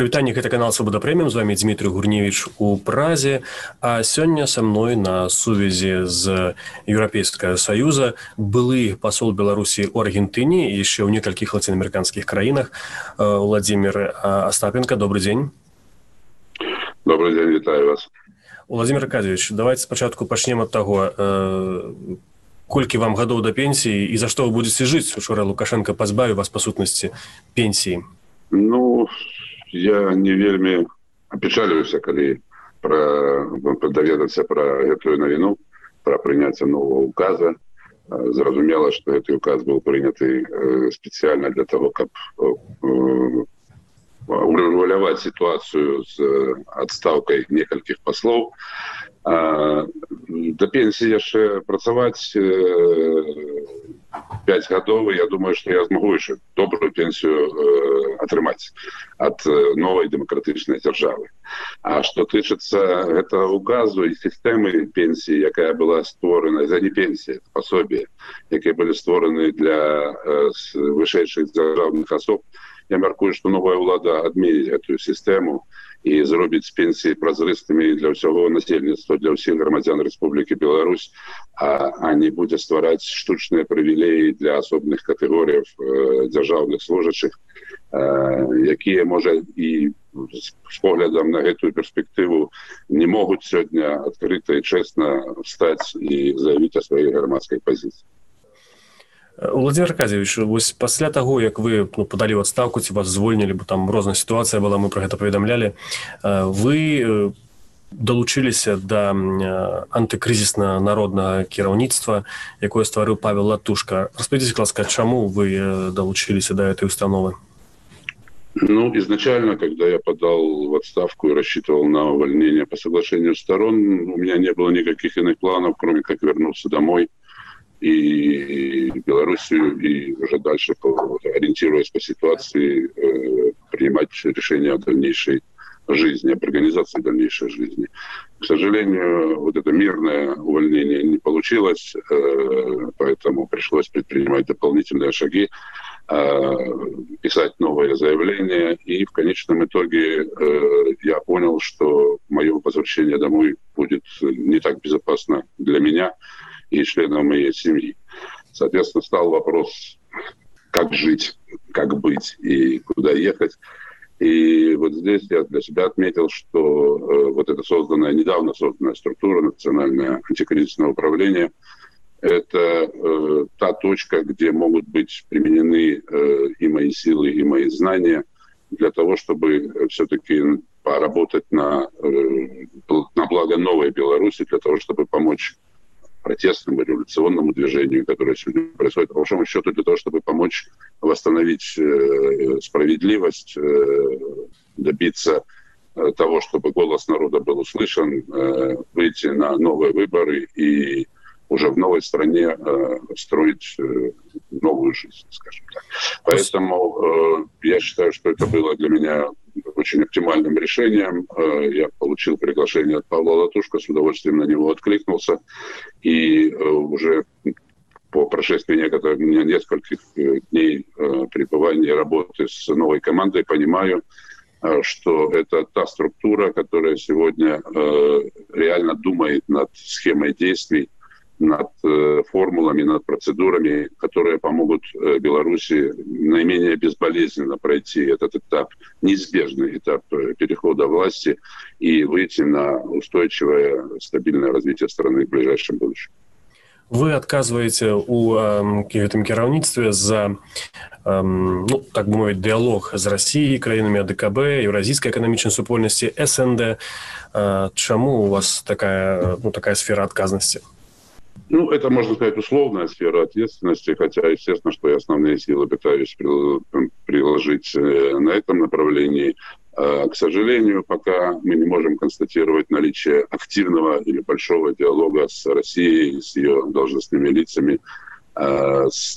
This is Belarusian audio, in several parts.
Прывітанне, гэта канал Свабода Прэміум, з вами Дмітрий Гурневіч у Празе, а сёння са мной на сувязі з Еўрапейскага Саюза былы пасол Беларусі ў Аргентыне і яшчэ ў некалькіх лацінаамерыканскіх краінах Владимир Остапенко. Добрый дзень. Добрый дзень, вітаю вас. Владимир Аркадьевич, давайте спачатку пачнем ад таго, колькі вам гадоў да пенсіі і за што вы будзеце жыць? Учора Лукашенко пазбавіў вас па сутнасці пенсіі. Ну, я не вельмі апечаліваюся, калі даведацца пра гэтую навіну, пра прыняцце нового указа. Зразумела, што гэты указ быў прыняты спецыяльна для того, каб урэгуляваць сітуацыю з адстаўкай некалькіх паслоў. Да пенсіі яшчэ працаваць 5 гадоў, я думаю, што я змагу яшчэ добрую пенсію атрымаць ад новай дэмакратычнай дзяржавы. А што тычыцца гэтага указу і сістэмы пенсіі, якая была створана, за не пенсія, пасобі, якія былі створаны для вышэйшых дзяржаўных асоб, я мяркую, што новая ўлада адменіць гэтую сістэму і зробіць пенсіі празрыстымі для ўсяго насельніцтва, для ўсіх грамадзян Рэспублікі Беларусь, а не будзе ствараць штучныя прывілеі для асобных катэгорыяў дзяржаўных служачых, якія, можа, і з поглядам на гэтую перспектыву не могуць сёння адкрыта і чэсна встаць і заявіць о сваёй грамадскай пазіцыі. Владимир Аркадьевич, вось пасля таго, як вы падалі ў адстаўку, ці вас звольнілі, бо там розная сітуацыя была, мы пра гэта паведамлялі, вы далучыліся да антыкрызісна-народнага кіраўніцтва, якое стварыў Павел Латушка. Распавядзіце, ласка, чаму вы далучыліся да этой установы? Ну, изначально, когда я подал в отставку и рассчитывал на увольнение по соглашению сторон, у меня не было никаких иных планов, кроме как вернуться домой и Белоруссию, и уже дальше, ориентируясь по ситуации, принимать решения о дальнейшей жизни, об организации дальнейшей жизни. К сожалению, вот это мирное увольнение не получилось, поэтому пришлось предпринимать дополнительные шаги, писать новые заявления, и в конечном итоге я понял, что мое возвращение домой будет не так безопасно для меня и членов моей семьи. Соответственно, стал вопрос, как жить, как быть и куда ехать. И вот здесь я для себя отметил, что вот эта недавно созданная структура Национальное антикризисное управление – это та точка, где могут быть применены и мои силы, и мои знания для того, чтобы все-таки поработать на благо новой Беларуси, для того, чтобы помочь протестному революционному движению, которое сегодня происходит, по большому счету, для того, чтобы помочь восстановить справедливость, добиться того, чтобы голос народа был услышан, выйти на новые выборы и уже в новой стране строить новую жизнь, скажем так. Поэтому я считаю, что это было для меня очень оптимальным решением. Я получил приглашение от Павла Латушка, с удовольствием на него откликнулся. И уже по прошествии нескольких дней пребывания и работы с новой командой понимаю, что это та структура, которая сегодня реально думает над схемой действий, над формулами, над процедурами, которые помогут Беларуси наименее безболезненно пройти этот этап, неизбежный этап перехода власти и выйти на устойчивое, стабильное развитие страны в ближайшем будущем. Вы адказваеце ў гэтым кіраўніцтве за, так бы мовіць, дыялог з Расіяй, краінамі АДКБ, Еўразійскай эканамічнай супольнасці, СНД. Чаму у вас такая сфера адказнасці? Ну, это, можно сказать, условная сфера ответственности, хотя, естественно, что я основные силы пытаюсь приложить на этом направлении. К сожалению, пока мы не можем констатировать наличие активного или большого диалога с Россией, с ее должностными лицами, с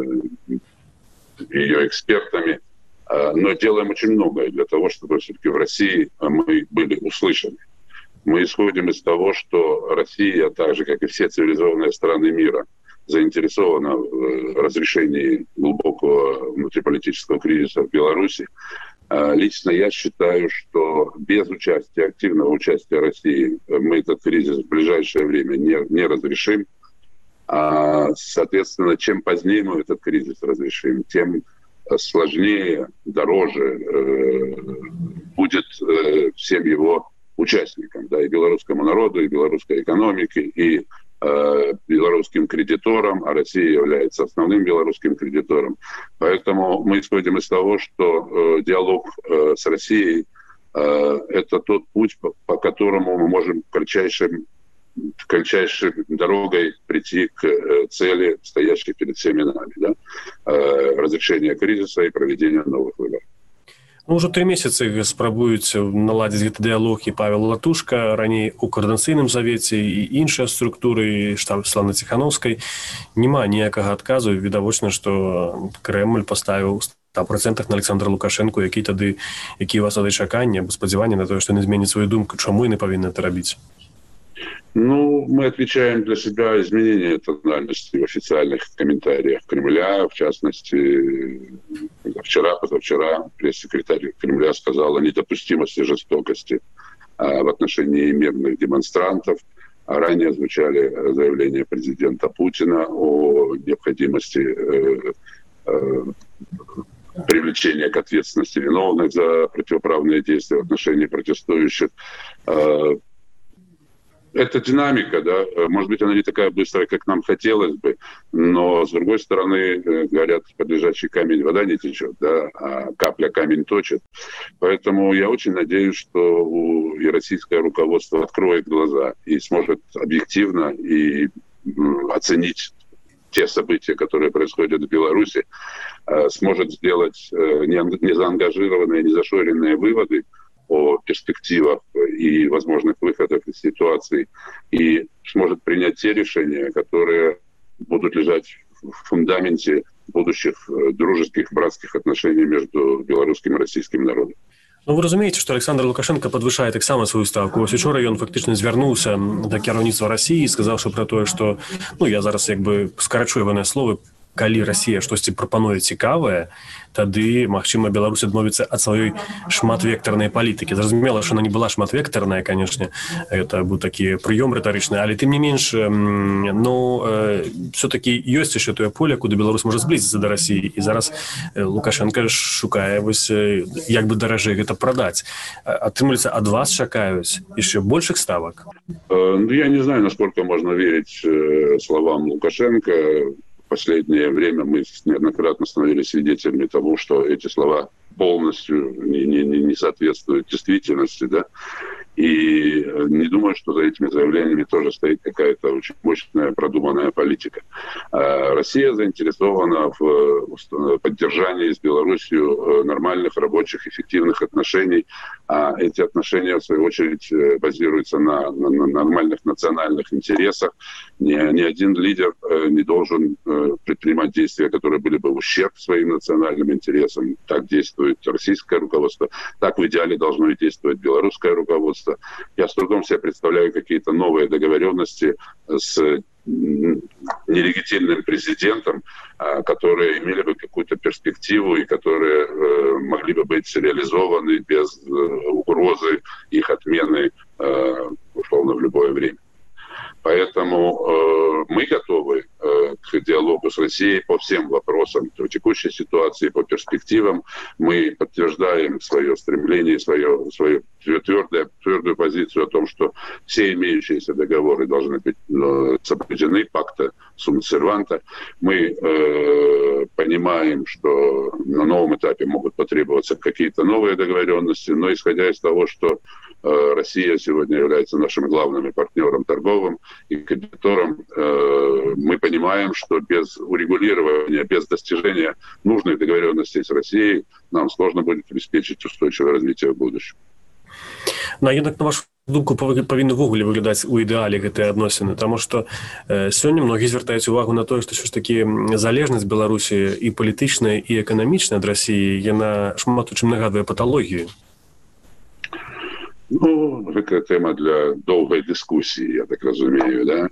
ее экспертами, но делаем очень многое для того, чтобы все-таки в России мы были услышаны. Мы исходим из того, что Россия, так же, как и все цивилизованные страны мира, заинтересована в разрешении глубокого внутриполитического кризиса в Беларуси. Лично я считаю, что без участия, активного участия России мы этот кризис в ближайшее время не разрешим. Соответственно, чем позднее мы этот кризис разрешим, тем сложнее, дороже будет всем его участникам, да, и белорусскому народу, и белорусской экономике, и белорусским кредиторам, а Россия является основным белорусским кредитором. Поэтому мы исходим из того, что диалог с Россией это тот путь, по которому мы можем кратчайшей дорогой прийти к цели, стоящей перед всеми нами, да? Разрешения кризиса и проведения новых выборов. Ну, ўжо 3 месяцы спрабуюць наладзіць гэты дыялог і Павел Латушка, раней у Коордынацыйным завеце і іншыя структуры, штаб Светланы Ціхановскай. Няма ніякага адказу. Відавочна, што Крэмль паставіў 100% на Александра Лукашэнку, які у вас тады чаканні або спадзяванні на тое, што яны зменяць сваю думку, чаму яны павінны это рабіць? Ну, мы отвечаем для себя изменение тональности в официальных комментариях Кремля. В частности, позавчера пресс-секретарь Кремля сказал о недопустимости жестокости в отношении мирных демонстрантов. А ранее звучали заявления президента Путина о необходимости привлечения к ответственности виновных за противоправные действия в отношении протестующих. Это динамика, да, может быть, она не такая быстрая, как нам хотелось бы, но, с другой стороны, говорят, под лежачий камень вода не течет, да, а капля камень точит. Поэтому я очень надеюсь, что и российское руководство откроет глаза и сможет объективно и оценить те события, которые происходят в Беларуси, сможет сделать незаангажированные, незашоренные выводы о перспективах и возможных выходах из ситуации, и сможет принять те решения, которые будут лежать в фундаменте будущих дружеских, братских отношений между белорусским и российским народом. Ну, вы разумееце, што Александр Лукашенко падвышае таксама сваю ставку. Вось учора ён фактычна звярнуўся да кіраўніцтва Расіі, сказаўшы пра тое, што, ну, я зараз як бы скарачу ягоныя словы, калі Расія штосьці прапануе цікавае, тады, магчыма, Беларусь адмовіцца ад сваёй шматвектарнай палітыкі. Зразумела, што она не была шматвектарная, канешне, это быў такі прыём рытарычны, але тым не менш, все-таки ёсць яшчэ тое поле, куды Беларусь можа зблізіцца да Расіі, і зараз Лукашенко шукае вось як бы даражэй гэта прадаць. Атрымліваецца, ад вас чакаюць яшчэ большых ставак? Я не знаю, насколько можно верить словам Лукашенко. В последнее время мы неоднократно становились свидетелями того, что эти слова полностью не соответствуют действительности, да, и не думаю, что за этими заявлениями тоже стоит какая-то очень мощная продуманная политика. Россия заинтересована в поддержании с Беларусью нормальных, рабочих, эффективных отношений, а эти отношения, в свою очередь, базируются на нормальных национальных интересах. Ни один лидер не должен предпринимать действия, которые были бы в ущерб своим национальным интересам. Так действует российское руководство, так в идеале должно и действовать белорусское руководство. Я с трудом себе представляю какие-то новые договоренности с нелегитимным президентом, которые имели бы какую-то перспективу и которые могли бы быть реализованы без угрозы их отмены условно в любое время. Поэтому мы готовы к диалогу с Россией по всем вопросам, по текущей ситуации, по перспективам. Мы подтверждаем свое стремление, свою твердую позицию о том, что все имеющиеся договоры должны быть соблюдены, пакта сумма серванта. Мы понимаем, что на новом этапе могут потребоваться какие-то новые договоренности, но исходя из того, что Россия сегодня является нашим главным партнером торговым и кредитором, мы понимаем, что без урегулирования, без достижения нужных договоренностей с Россией нам сложно будет обеспечить устойчивое развитие в будущем. Ну, а jednak, на вашу думку, павінны ввогуле выглядаць у ідэале гэтыя адносіны, таму што сёння многія звяртаюць увагу на тое, што ўсё ж такі залежнасць Беларусі і палітычная, і эканамічная ад Расіі, яна шмат у чым нагадвае паталогію. Ну, это тема для долгой дискуссии, я так разумею, да.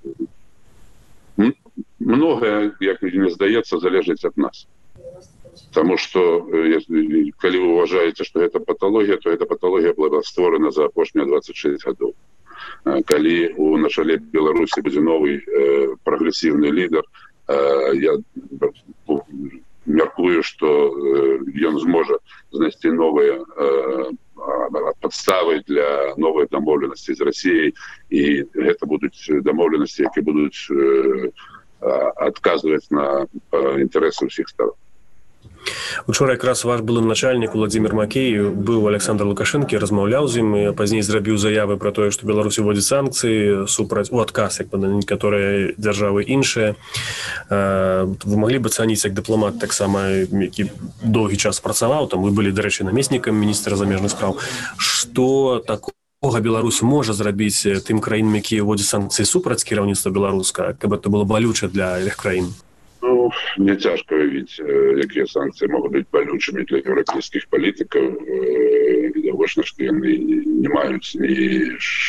Многое, як мне здаецца, залежыць ад нас. Потому что, калі вы уважаете, что это патология, то эта патология была створена за апошнія 26 годов. Калі у начале Беларуси будзе новый прогрессивный лидер, я мяркую, что ён зможа знайсці новые подставы для новой домовленности с Россией, и это будут домовленности, которые будут отказывать на интересы всех сторон. Учора якраз ваш былы начальнік Владимир Макей быў у Александра Лукашэнкі, размаўляў з ім і пазней зрабіў заявы пра тое, што Беларусь уводзіць санкцыі супраць у адказ як бы на некаторыя дзяржавы іншыя. Вы маглі б ацаніць як дыпламат таксама, які доўгі час працаваў, там вы былі, дарэчы, намеснікам міністра замежных спраў. Што такога Беларусь можа зрабіць тым краінам, якія ўводзяць санкцыі супраць кіраўніцтва беларуска, каб это было балюча для іх краін? Ну, мне тяжко уявить, какие санкции могут быть болючими для европейских политиков. Довольно, что они не имеют ни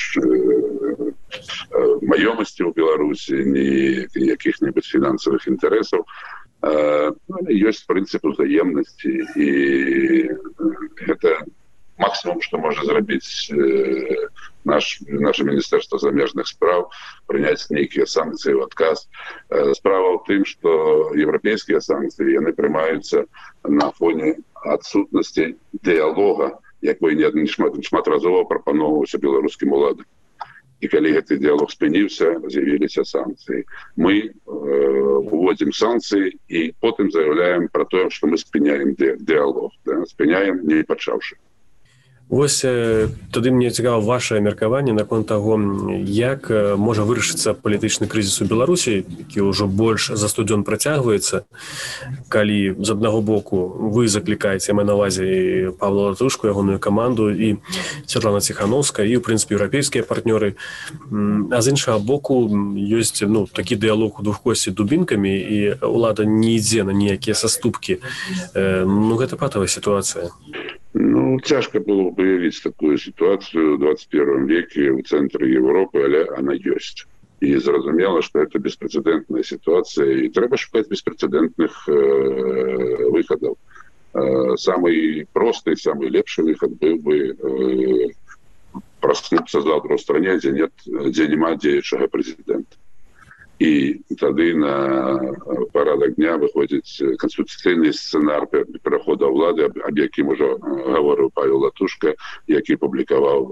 маемости у Беларуси, ни каких-нибудь финансовых интересов. Есть принцип взаимности, и это максимум, что может сделать наше Министерство замежных справ, принять некие санкции в отказ. Справа в том, что европейские санкции, они принимаются на фоне отсутности диалога, який неоднократно пропонувався білоруським владам. І коли цей діалог спинився, з'явилися санкції. Ми вводимо санкції і потім заявляємо про те, що ми спиняємо діалог. Спиняємо, не почавши. Вось тады мне цікава ваше меркаванне наконт таго, як можа вырашыцца палітычны крызіс у Беларусі, які ўжо больш за 100 дзён працягваецца, калі з аднаго боку вы заклікаеце, маю на ўвазе Павла Латушку, ягоную каманду, і Святлана Ціхановская, і, ў прынцыпе, еўрапейскія партнёры. А з іншага боку ёсць такі дыялог у двухкосці дубінкамі, і ўлада не ідзе на ніякія саступкі. Гэта патавая сітуацыя. Тяжко было бы уявить такую ситуацию в 21 веке в центре Европы, але она есть. И зразумело, что это беспрецедентная ситуация, и треба шукать беспрецедентных выходов. Самый простый, самый лепший выход был бы проснуться завтра в стране, где нема дзеючага президента. І тоді на порядок дня виходить конституційний сценар переходу влади, об яким уже говорив Павел Латушка, який публікував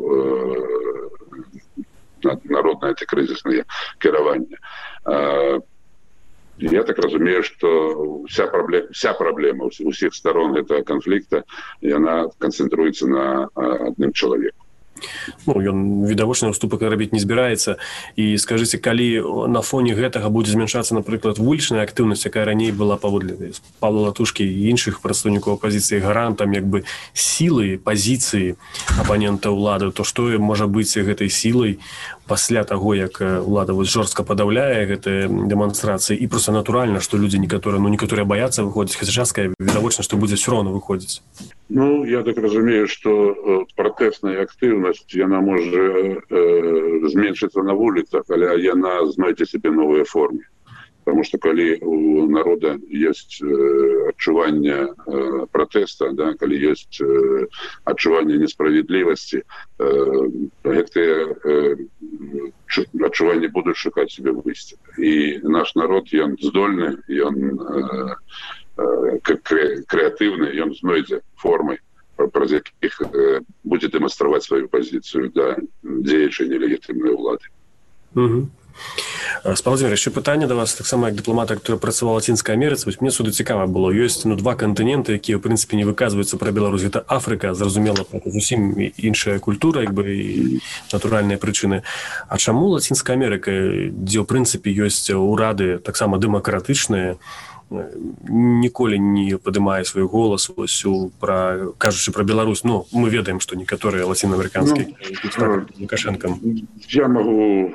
народне антикризисне керування. Я так розумію, що вся проблема у всіх сторон этого конфликта, она концентруется на одним человеку. Ён відавочны ўступак рабіць не збіраецца. І скажыце, калі на фоне гэтага будзе змяншацца, напрыклад, вулічная актыўнасць, якая раней была паводле Павла Латушкі і іншых прадстаўнікоў апазіцыі гарантам як бы сілы, пазіцыі апанента ўлады, то што можа быць гэтай сілай пасля таго, як ўлада жорстка падаўляе гэтыя дэманстрацыі, і проста натуральна, што людзі некаторыя баяцца выходзіць, хаця частка відавочна, што будзе ўсё роўна выходзіць. Я так разумею, что протестная активность, она может зменшиться на улицах, але она знайде себе новые формы. Потому что коли у народа есть адчуванне протеста, коли есть адчуванне несправедливости, гэтые адчуванні будут шукать себе выйсце. И наш народ, он здольны, он креативны, ён знойдзе формы, праз якіх будзе дэманстраваць сваю пазіцыю да дзеючай нелегітымнай улады. Спалазімір, яшчэ пытанне да вас, таксама як дыпламата, который працаваў у Лацінскай Амерыцы. Мне сюды цікава было. Ёсць два кантыненты, якія, ў прынцыпе, не выказваюцца пра Беларусь. Гэта Афрыка, зразумела, зусім іншая культура, як бы, і натуральныя прычыны. А чаму Лацінская Амерыка, дзе, ў прынцыпе, ёсць урады таксама дэмакратычныя, ніколі не падымае свой голас кажучы пра Беларусь? Мы ведаем, што некаторыя лацінаамерыканскія Лукашэнкам. Я могу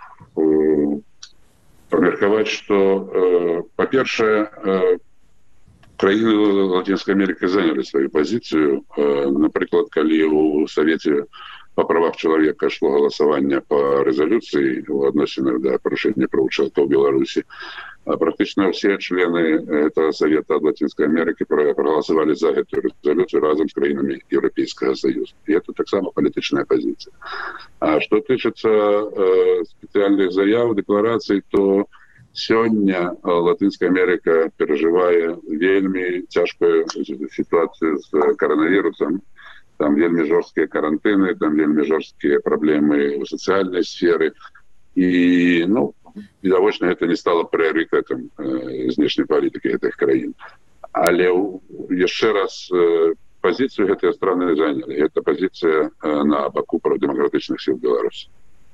памеркаваць, што, па-першае, краіны Латинской Америки заняли свою позицию. Например, калі у Совете по правах человека шло голосование по резолюции в отношении до порушения прав человека в Беларуси, Практично все члены этого Совета Латинской Америки проголосовали за эту резолюцию разом с краинами Европейского Союза. И это так само политическая позиция. А что касается специальных заяв, деклараций, то сегодня Латинская Америка переживает вельми тяжкую ситуацию с коронавирусом. Там вельми жесткие карантины, там вельми жесткие проблемы в социальной сфере. И, відавочна, гэта не стало прыярытэтам знешняй палітыкі гэтых краін. Але яшчэ раз пазіцыю гэтыя страны занялі. Гэта пазіцыя на баку прадэмакратычных сіл Беларусі.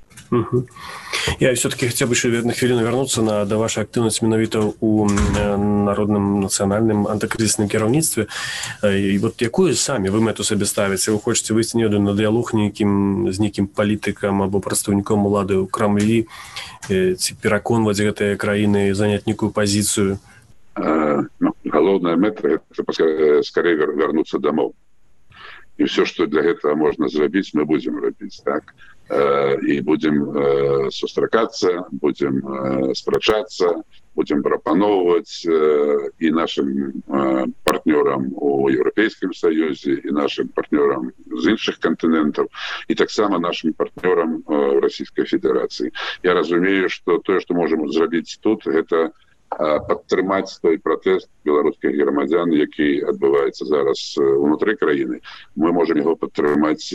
Я все-таки хотел бы еще на хвилину вернуться до вашей активности менавіта у народным нацыянальным антыкрызісным кіраўніцтве. І вот якую самі вы мэту сабе ставіце? Вы хочаце выйсці на дыялог з нейкім палітыкам або прадстаўніком улады ў Крамлі, ці пераконваць гэтыя краіны заняць нейкую пазіцыю? Галоўная мэта — это скорее вернуться домой. И все, что для этого можно сделать, мы будем делать, так? И будем сустракаться, будем спрачаться, будем пропановывать и нашим партнерам у Европейском Союзе, и нашим партнерам из інших континентов, и так само нашим партнерам в Российской Федерации. Я разумею, что то, что можем сделать тут, это падтрымаць той пратэст беларускіх грамадзян, які адбываецца зараз унутры краіны. Мы можам яго падтрымаць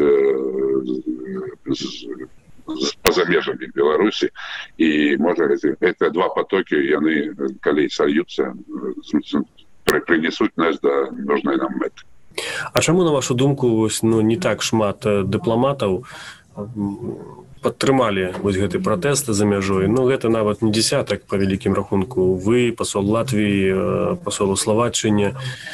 па-за межамі Беларусі, і можа гэта два потокі, яны калі сольюцца, прынесуць нас да нужнай нам мэты. А чаму, на вашу думку, не так шмат дыпламатаў падтрымалі гэты пратэст за мяжой? Гэта нават не десятак па вялікім рахунку. Вы, пасол Латвіі, пасол у Словаччыне.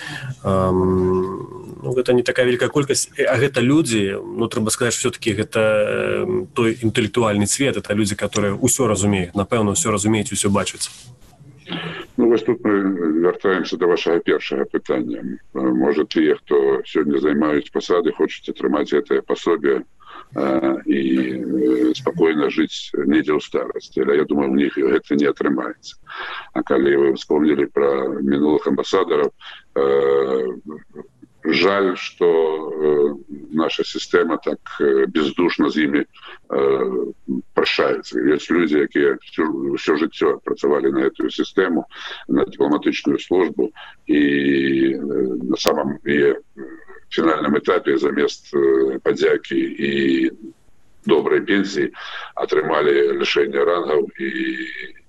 Гэта не такая вялікая колькасць. А гэта людзі, трэба сказаць, што все-таки гэта той інтэлектуальны цвет, это людзі, которые ўсё разумеюць, напэўна, ўсё разумеюць, ўсё бачаць. Вось тут мы вяртаемся до вашего першага пытання. Можа, тыя, хто сёння займаюць пасады, хочуць атрымаць гэтае пасобие и спокойно жить недзе ў старости. Я думаю, у них это не атрымаецца. А калі вы вспомнили про минулых амбассадоров, жаль, что наша система так бездушно з імі прощается. Есть люди, которые все жыццё працавалі на эту систему, на дипломатичную службу, и на самом финальном этапе замест падзякі и доброй пенсии атрымалі лишение рангов и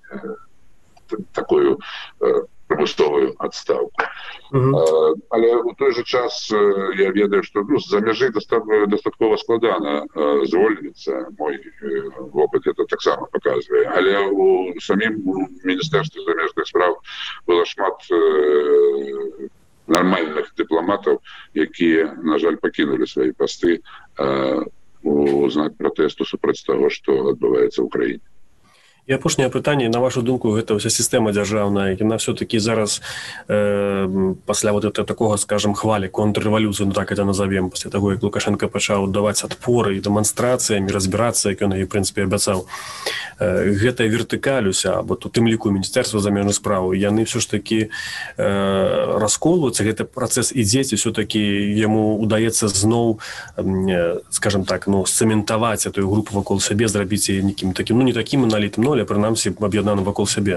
такую прымусовую адстаўку. Але у той же час я ведаю, что за мяжы дастаткова складана звольніцца. Мой опыт это таксама показывае. Але у самім Міністэрстве замежных спраў было шмат нормальных дыпламатаў, якія, на жаль, пакінулі свае пасты у знак пратэсту супраць таго, што адбываецца ў краіне. І апошняе пытанне, на вашу думку, гэта ўся сістэма дзяржаўная, яна все-таки зараз пасля вот этого такого, скажем, хвалі контррэвалюцыі, так это назовем, пасля таго, як Лукашенко пачаў даваць адпоры і дэманстрацыямі, разбірацца, як ён і, в прынцыпе, абяцаў. Гэтая вертыкаль уся, або у тым ліку Міністэрства замежных спраў, яны все ж таки расколваюцца, гэты працэс ідзе, ці все-таки яму удаецца зноў, скажем так, сцэментаваць эту групу вакол сябе, зрабіць яе нейкім такім, не такім аналітам, але прынамсі аб'яднаным вакол сябе.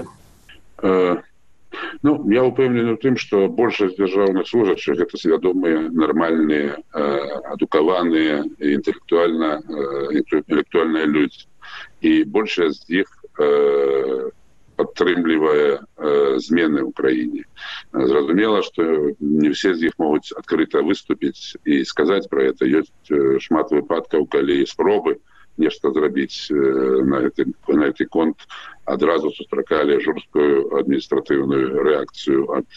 Я упэўнены ў тым, што большасць дзяржаўных служачых гэта свядомыя, нармальныя, адукаваныя, інтэлектуальныя людзі. І большасць з іх падтрымлівае змены ў краіне. Зразумела, што не все з іх могуць адкрыта выступіць і сказаць пра гэта. Ёсць шмат выпадкаў, калі спробы нешта зрабіць на гэты конт адразу сустракалі жорсткую адміністратыўную рэакцыю ад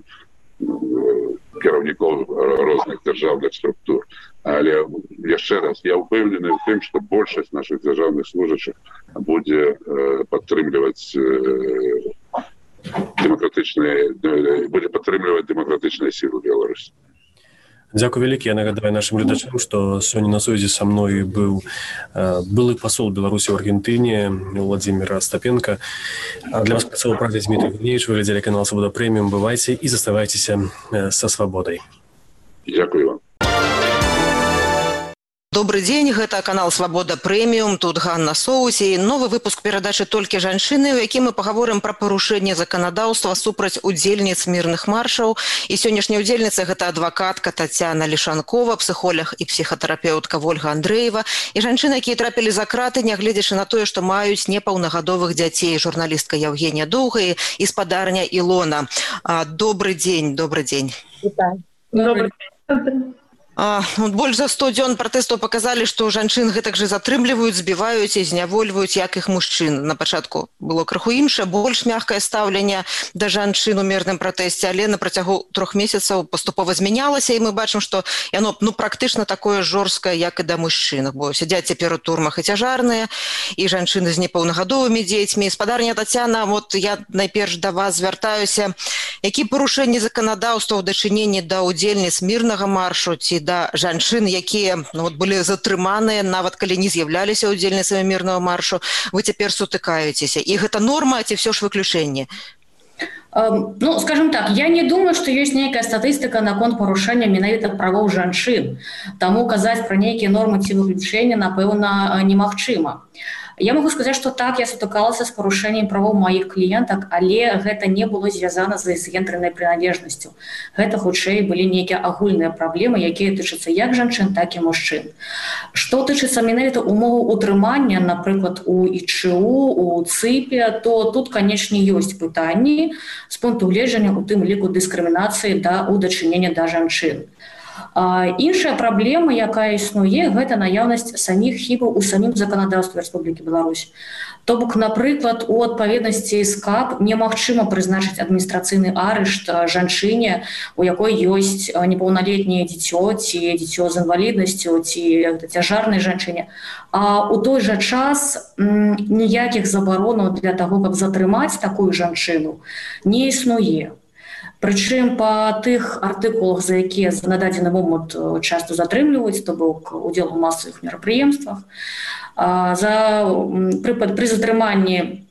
кіраўнікоў розных дзяржаўных структур. Але яшчэ раз, я ўпэўнены ў тым, што большасць нашых дзяржаўных служачых будзе падтрымліваць дэмакратычныя сілы Беларусі. Дзякуй вялікі. Я нагадаю нашим гледачам, што сёння на сувязі са мной быў былы пасол Беларусі ў Аргентыне Владзімір Астапенко. А для вас працаваў у празе Дмітрый Гурневіч. Вы глядзелі канал Свабода Прэміум. Бывайце і заставайцеся са свабодай. Дзякуй вам. Добрый день, гэта канал Свабода Прэміум, тут Ганна Соусі. Новы выпуск перадачы «Толькі жанчыны», у якім мы пагаворым пра парушэнне заканадаўства супраць удзельніц мірных маршаў. І сённяшняя удзельніца – гэта адвакатка Тацяна Лішанкова, псіхолог і псіхатэрапеўтка Вольга Андрэева і жанчыны, якія трапілі за краты, нягледзячы на тое, што маюць непаўнагадовых дзяцей, журналістка Яўгенія Доўгая і спадарня Ілона. Добрый дзень, добрый дзень. Добрый дзень. Больш за 100 дзён пратэстаў паказалі, што жанчын гэтак жа затрымліваюць, збіваюць і знявольваюць, як іх мужчын. На пачатку было крыху іншае, больш мяккае стаўленне да жанчын у мірным пратэсце, але на працягу 3 месяцаў паступова змянялася, і мы бачым, што яно практычна такое жорсткае, як і да мужчын. Бо сядзяць цяпер у турмах і цяжарныя, і жанчыны з непаўнагадовымі дзецьмі. Спадарня Тацяна, я найперш да вас звяртаюся. Які парушэнні заканадаўства ў дачыненні да ўдзельніц мірнага маршу ці да жанчын, якія былі затрыманыя, нават калі не з'яўляліся удзельніцамі мірнага маршу, вы цяпер сутыкаецеся? І гэта норма, ці все ж выключэнне? Скажем так, я не думаю, што ёсць нейкая статыстыка наконт парушэння менавіта правоў жанчын. Таму казаць пра нейкія нормы ці выключэння, напэўна, немагчыма. Я могу сказаць, што так, я сутыкалася з парушэннем правоў маіх кліентак, але гэта не было звязана з гендэрнай прыналежнасцю. Гэта, хутчэй, былі нейкія агульныя праблемы, якія тычацца як жанчын, так і мужчын. Што тычыцца менавіта умоваў утрымання, напрыклад, у ІЧУ, у ЦІПе, то тут, канечне, ёсць пытанні з пункту гледжання, у тым ліку дыскрымінацыі ў дачынення да жанчын. Іншая праблема, якая існуе, гэта наяўнасць саміх хібаў у самім заканадаўстве Рэспублікі Беларусь. То бок, напрыклад, у адпаведнасці з КАП немагчыма прызначыць адміністрацыйны арышт жанчыне, у якой ёсць непаўналетняе дзіцё, ці дзіцё з інваліднасцю, ці цяжарнай жанчыне. А у той жа час ніякіх забаронаў для таго, каб затрымаць такую жанчыну, не існуе. Прычым па тых артыкулах, за якія на дадзены момант часта затрымліваюць, то бок удзел у масавых мерапрыемствах, пры затрыманні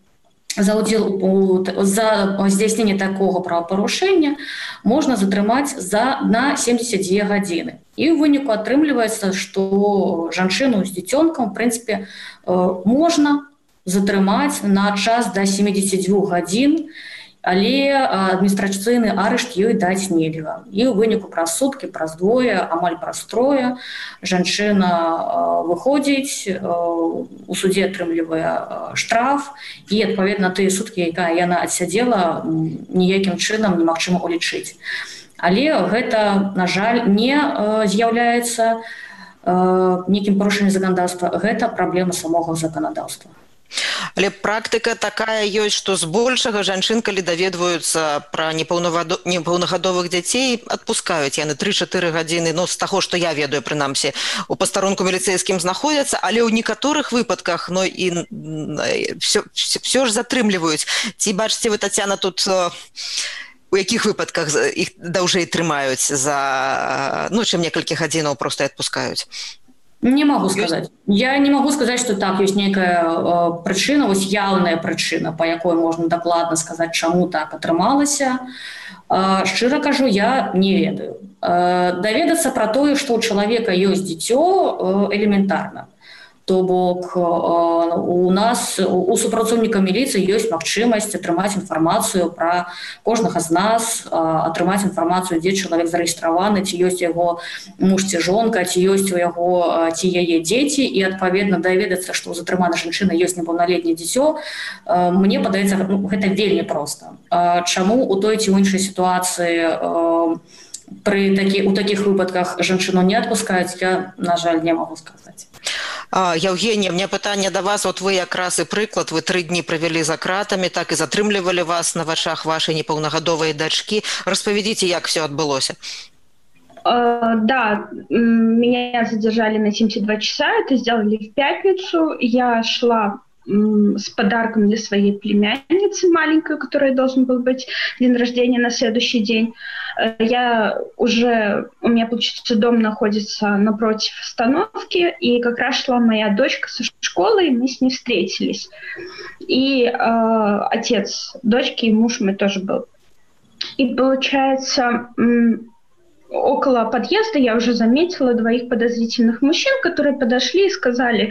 за здзяйсненне такога правапарушэння можна затрымаць на 72 гадзіны. І ў выніку атрымліваецца, што жанчыну з дзіцёнкам, у прынцыпе, можна затрымаць на час да 72 гадзін, але адміністрацыйны арышт ёй даць нельга. І ў выніку праз суткі, праз двое, амаль праз трое жанчына выходзіць, у судзе атрымлівае штраф, і, адпаведна, тыя суткі, якая яна адсядзела, ніякім чынам немагчыма улічыць. Але гэта, на жаль, не з'яўляецца нейкім парушэннем заканадаўства, гэта праблема самога заканадаўства. Але практыка такая ёсць, што збольшага жанчын, калі даведваюцца пра непаўнагадовых дзяцей, адпускаюць яны 3-4 гадзіны, з таго, што я ведаю, прынамсі, у пастарунку міліцэйскім знаходзяцца, але ў некаторых выпадках все ж затрымліваюць. Ці бачыце вы, Тацяна, тут у якіх выпадках іх даўжэй трымаюць чым некалькі гадзінаў проста адпускаюць? Не могу сказаць. Я не могу сказаць, што так, ёсць нейкая прычына, яўная прычына, па якой можна дакладна сказаць, чаму так атрымалася. Шчыра кажу, я не ведаю. Даведацца пра тое, што ў чалавека ёсць дзіцё, элементарна. То бок у нас, у супрацоўніка міліцыі ёсць магчымасць атрымаць інфармацыю пра кожнага з нас, атрымаць інфармацыю, дзе чалавек зарэгістраваны, ці ёсць яго муж ці жонка, ці ёсць у яго ці яе дзеці, і, адпаведна, даведацца, што ў затрыманай жанчыны ёсць непаўналетняе дзіцё, мне падаецца, гэта вельмі проста. Чаму у той ці ў іншай сітуацыі у такіх выпадках жанчыну не адпускаюць, я, на жаль, не магу сказаць. Яўгенія, мне пытанне да вас. Вы якраз і прыклад, вы 3 дні правялі за кратамі, так і затрымлівалі вас на вачах вашай непаўнагадовай дачкі. Распавядзіце, як все адбылося. Да, меня задержали на 72 часа, это сделали в пятницу. Я шла с подарком для своей племянницы маленькой, у которой должен был быть день рождения на следующий день. У меня, получается, дом находится напротив остановки, и как раз шла моя дочка со школы, и мы с ней встретились. И отец дочки, и муж мой тоже был. И, получается, около подъезда я уже заметила 2 подозрительных мужчин, которые подошли и сказали: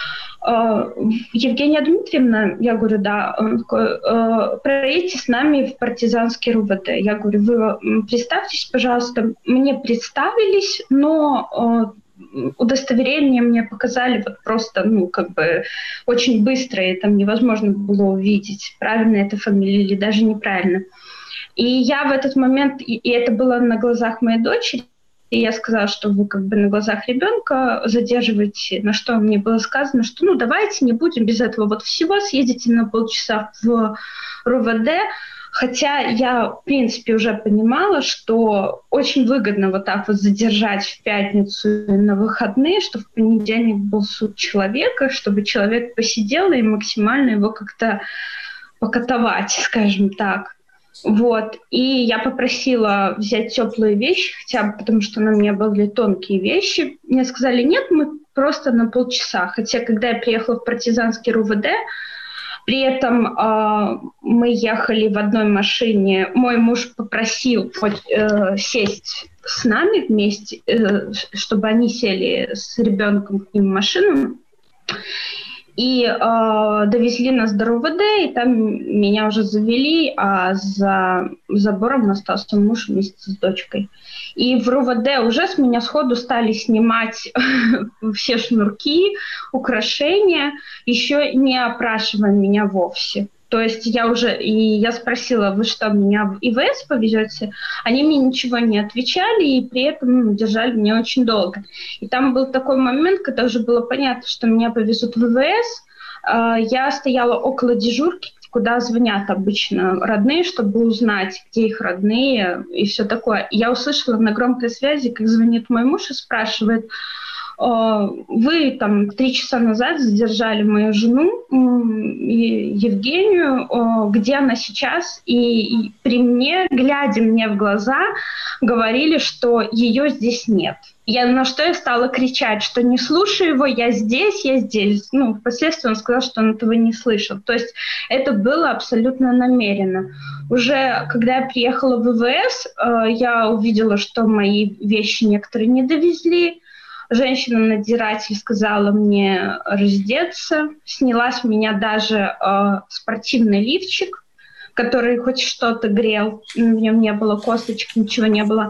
Евгения Дмитриевна, я говорю, да, он такой, проедьте с нами в партизанский РУВД. Я говорю, вы представьтесь, пожалуйста. Мне представились, но удостоверение мне показали вот просто, очень быстро, и там невозможно было увидеть, правильно это фамилия или даже неправильно. И я в этот момент, и это было на глазах моей дочери, и я сказала, что вы на глазах ребенка задерживаете, на что мне было сказано, что давайте не будем без этого вот всего, съездите на полчаса в РУВД. Хотя я, в принципе, уже понимала, что очень выгодно вот так вот задержать в пятницу на выходные, что в понедельник был суд человека, чтобы человек посидел и максимально его как-то покатовать, скажем так. Вот. И я попросила взять теплые вещи, хотя бы потому, что на мне были тонкие вещи. Мне сказали, нет, мы просто на полчаса. Хотя, когда я приехала в партизанский РУВД, при этом мы ехали в одной машине. Мой муж попросил сесть с нами вместе, чтобы они сели с ребенком к ним в машину. И довезли нас до РУВД, и там меня уже завели, а за забором остался муж вместе с дочкой. И в РУВД уже с меня сходу стали снимать все шнурки, украшения, еще не опрашивая меня вовсе. То есть я спросила, вы что, меня в ИВС повезете? Они мне ничего не отвечали, и при этом держали меня очень долго. И там был такой момент, когда уже было понятно, что меня повезут в ИВС. Я стояла около дежурки, куда звонят обычно родные, чтобы узнать, где их родные и все такое. И я услышала на громкой связи, как звонит мой муж и спрашивает, вы 3 часа назад задержали мою жену Евгению, где она сейчас? И при мне, глядя мне в глаза, говорили, что ее здесь нет. На что я стала кричать, что не слушай его, я здесь, я здесь. Впоследствии он сказал, что он этого не слышал. То есть это было абсолютно намеренно. Уже когда я приехала в ИВС, я увидела, что мои вещи некоторые не довезли. Женщина-надзиратель сказала мне раздеться. Сняла с меня даже спортивный лифчик, который хоть что-то грел. В нем не было косточек, ничего не было.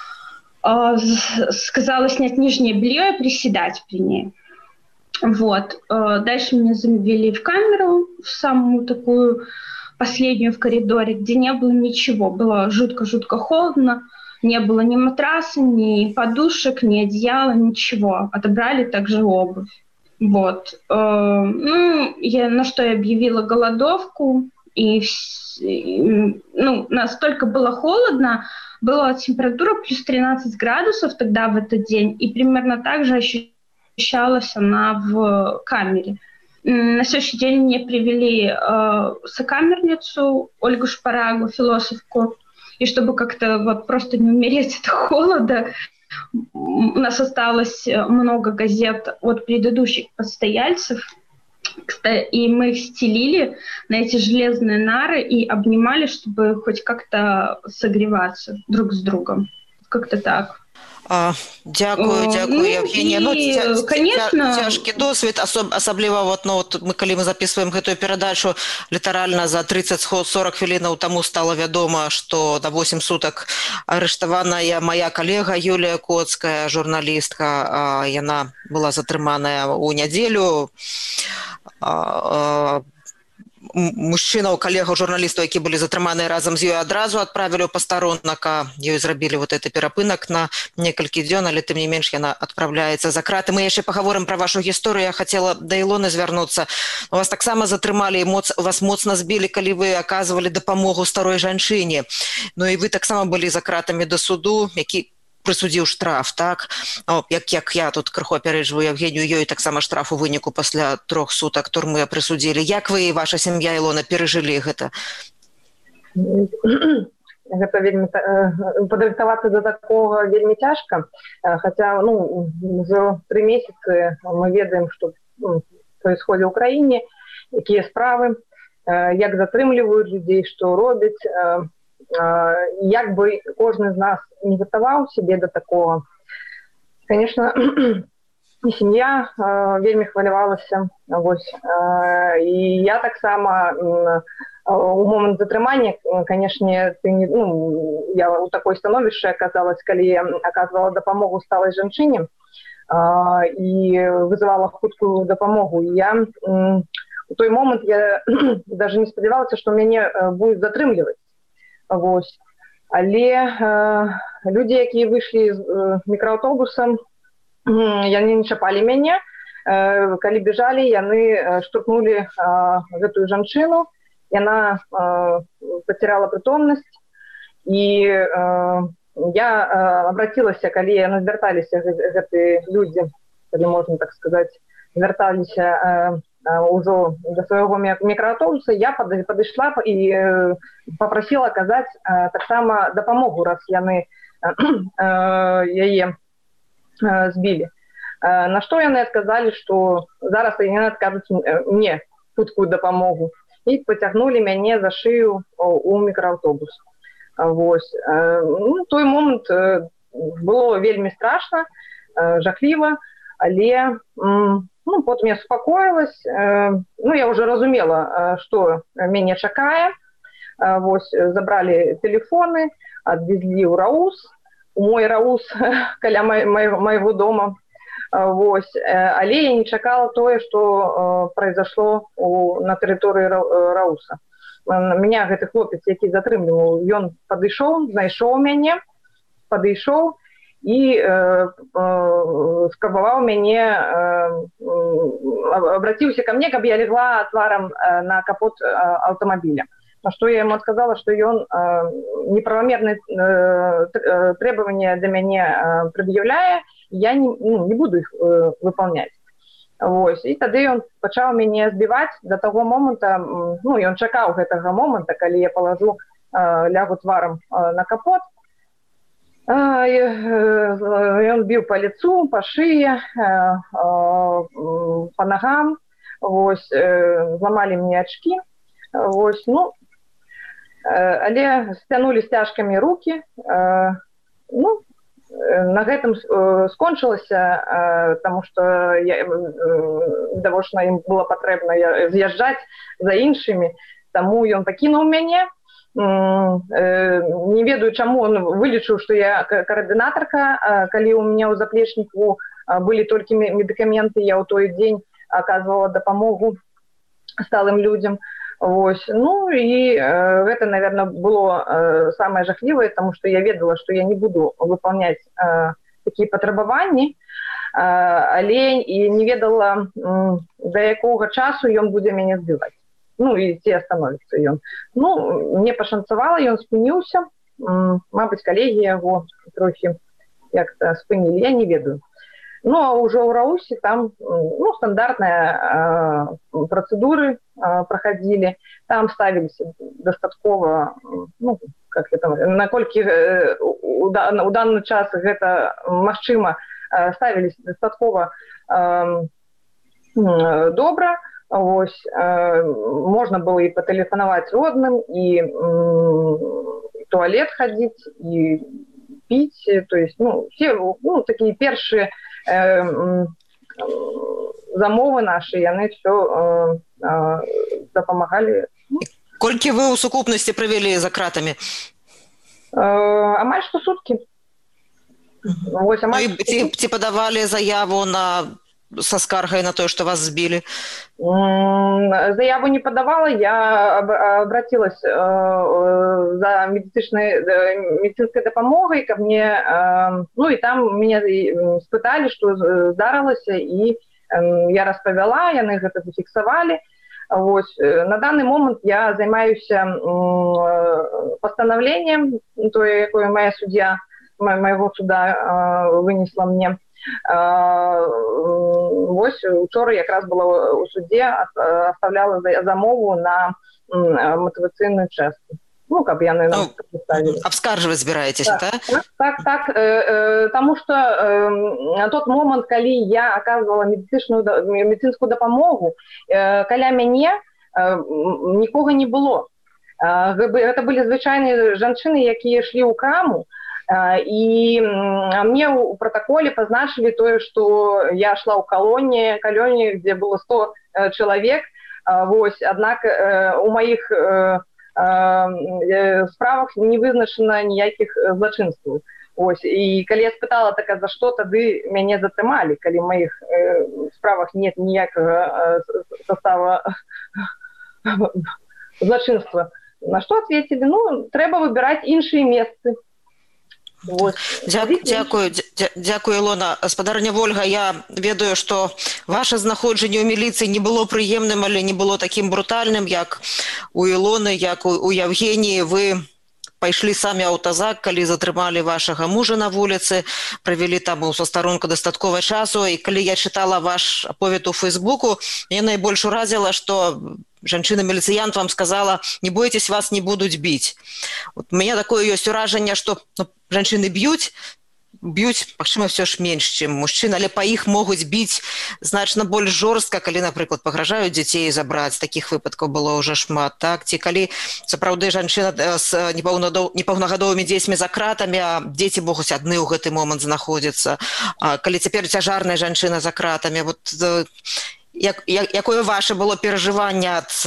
Сказала снять нижнее белье и приседать при ней. Вот. Дальше меня завели в камеру, в самую такую последнюю в коридоре, где не было ничего. Было жутко-жутко холодно. Не было ни матраса, ни подушек, ни одеяла, ничего. Отобрали также обувь. Вот. На что я объявила голодовку. И настолько было холодно, была температура плюс 13 градусов тогда в этот день, и примерно так же ощущалась она в камере. На следующий день мне привели сокамерницу Ольгу Шпарагу, философку, и чтобы как-то просто не умереть от холода, у нас осталось много газет от предыдущих постояльцев, и мы их стелили на эти железные нары и обнимали, чтобы хоть как-то согреваться друг с другом. Как-то так. Дякую, Евгения. Конечно, цяжкі досвід, асабліва калі мы записываем гэтую перадачу, літаральна за 30-40 хвілінаў таму стала вядома, што на 8 сутак арыштаваная моя калега Юлія Коцкая, журналістка. Яна была затрыманая ў нядзелю. Мужчынаў, калегаў журналістаў, які былі затрыманыя разам з ёй, адразу адправілі ў пастаронак, ёй зрабілі гэты перапынак на некалькі дзён, але тым не менш яна адпраўляецца за краты. Мы яшчэ пагаворым пра вашу гісторыю. Я хацела да Ілоны звярнуцца. У вас таксама затрымалі, вас моцна збілі, калі вы аказвалі дапамогу старой жанчыне. І вы таксама былі за кратамі да суду, які прысудзіў штраф, так? Як я тут крыху апярэджваю Евгенію, ёй таксама штраф у выніку пасля 3 сутак турмы прысудзілі. Як вы і ваша сям'я, Ілона, перажылі гэта? Гэта вельмі падрыхтавацца да такога вельмі цяжка, хаця ўжо 3 месяцы мы ведаем, што происходит в Украине, якія справы, як затрымліваюць людзей, што робяць, як бы кожны з нас не гатаваў сябе да такого. Конечно, і сям'я вельмі хвалявалася, і я таксама у момент затрымання, конечно, я у такой становішчы аказалась, калі аказвала дапамогу сталай жанчыне і вызывала хуткую дапамогу. Я у той момент я даже не спадзявалася, што мяне будуць затрымліваць. Але людзі, якія выйшлі з мікрааўтобусам, яны не чапалі мяне. Калі бежалі, яны штурхнулі гэтую жанчыну. Яна потеряла прытомнасць, і я обратилася, калі яны звярталіся, гэтыя людзі, калі можна так сказаць, звярталіся ўжо да свайго мікрааўтобуса, я падышла і попросила аказаць таксама дапамогу, раз яны яе збілі. На што яны адказалі, што зараз яны адкажуць мне хуткую дапамогу. І поцягнули мяне за шыю у мікрааўтобус. Той момент было вельмі страшна, жахліва, але потым я супакоілась, я уже разумела, што мяне чакае. Забралі тэлефоны, адвезлі ў Раус, у мой Раус каля майго дома. Але я не чакала тое, што произошло на тэрыторыі Рауса. Меня гэты хлопец, які затрымліваў, ён падышоў, знайшоў мяне, падышоў і спрабаваў мяне, абраціўся ка мне, каб я легла тварам на капот аўтамабіля. На што я яму адказала, што ён неправамерныя требаванні да мяне прад'яўляе, я не буду іх выполняць. І тады ён пачаў мяне збіваць да таго момента, ён чакаў гэтага момента, калі я палажу, лягу тварам на капот. Ён біў па лицу, па шые, па нагам, зламалі мне ачкі. Але сцянулі сцяжкамі рукі. На гэтым скончылася, таму што відавочна ім было патрэбна з'язджаць за іншымі, таму ён пакінуў мяне. Не ведаю, чаму он вылічыў, што я координатарка, калі у меня у заплечніку былі толькі медыкаменты, я ў той дзень аказвала дапамогу сталым людзям. І гэта, наверное, было самае жахлівае, таму што я ведала, што я не буду выполняць такія патрабаванні, але і не ведала, да якога часу ён будзе мяне збіваць. І ці астановіцца ён. Мне пашанцавала, ён спыніўся. Мабыць, калегі яго трохі як-то спынілі, я не ведаю. А ўжо ў Раусе там стандартныя працэдуры праходили, там ставились дастаткова, наколькі у данный час гэта магчыма, ставились дастаткова добра. Можно было и потелефоновать родным, и в туалет ходить, и пить, то есть, все такие першие замовы наши, яны все дапамагалі. Колькі вы ў сукупнасці правялі за кратамі? Амаль што суткі. Ці падавалі заяву со скаргай на тое, што вас збілі? Заяву не подавала, я обратилась за медицинской дапамогой ко мне, и там меня спытали, что здарылася, и я распавяла, яны гэта зафіксавалі. На данный момент я займаюся постановлением, тое, якое моя судья моего суда вынесла мне. Вось учора якраз была у суде, оставляла замову на мотивацыйную частку. Ну, каб яны нам представили. Абскаржваць збіраецесь, так? Так. Потому что тот момент, когда я оказывала медицинскую допомогу, каля мяне нікога не было. Это были звычайныя жанчыны, якія шлі ў краму, и мне у протоколе позначили то, что я шла у колонии, где было 100 человек. Однако у моих справах не вызначено ніяких злочинств. И когда я спытала, так, за что тогда меня затрымали, когда в моих справах нет никакого состава злочинства. На что ответили? Ну, треба выбирать іншие места. Дякую, Ілона. Спадарня Вольга, я ведаю, што ваше знаходжанне ў міліцыі не было прыемным, але не было такім брутальным, як у Ілоны, як у Евгеніі. Вы пайшлі самі аўтазак, калі затрымалі вашага мужа на вуліцы, правялі там у састаронку дастаткова часу, і калі я чытала ваш аповед у Фейсбуку, я найбольш уразіла, што жанчына-міліцыянт вам сказала: не бойтесь, вас не будуць біць. Вот у меня такое ёсць уражанне, што жанчыны б'юць, магчыма, все ж менш, чым мужчын, але па іх могуць біць значна больш жорстка, калі, напрыклад, пагражаюць дзяцей забраць. Такіх выпадкаў было ўжо шмат, так? Ці калі сапраўды жанчына з непаўнагадовымі дзецьмі за кратамі, а дзеці могуць адны ў гэты момант знаходзіцца. Калі цяпер цяжарная жанчына за кратамі, вот якое ваше было перажыванне ад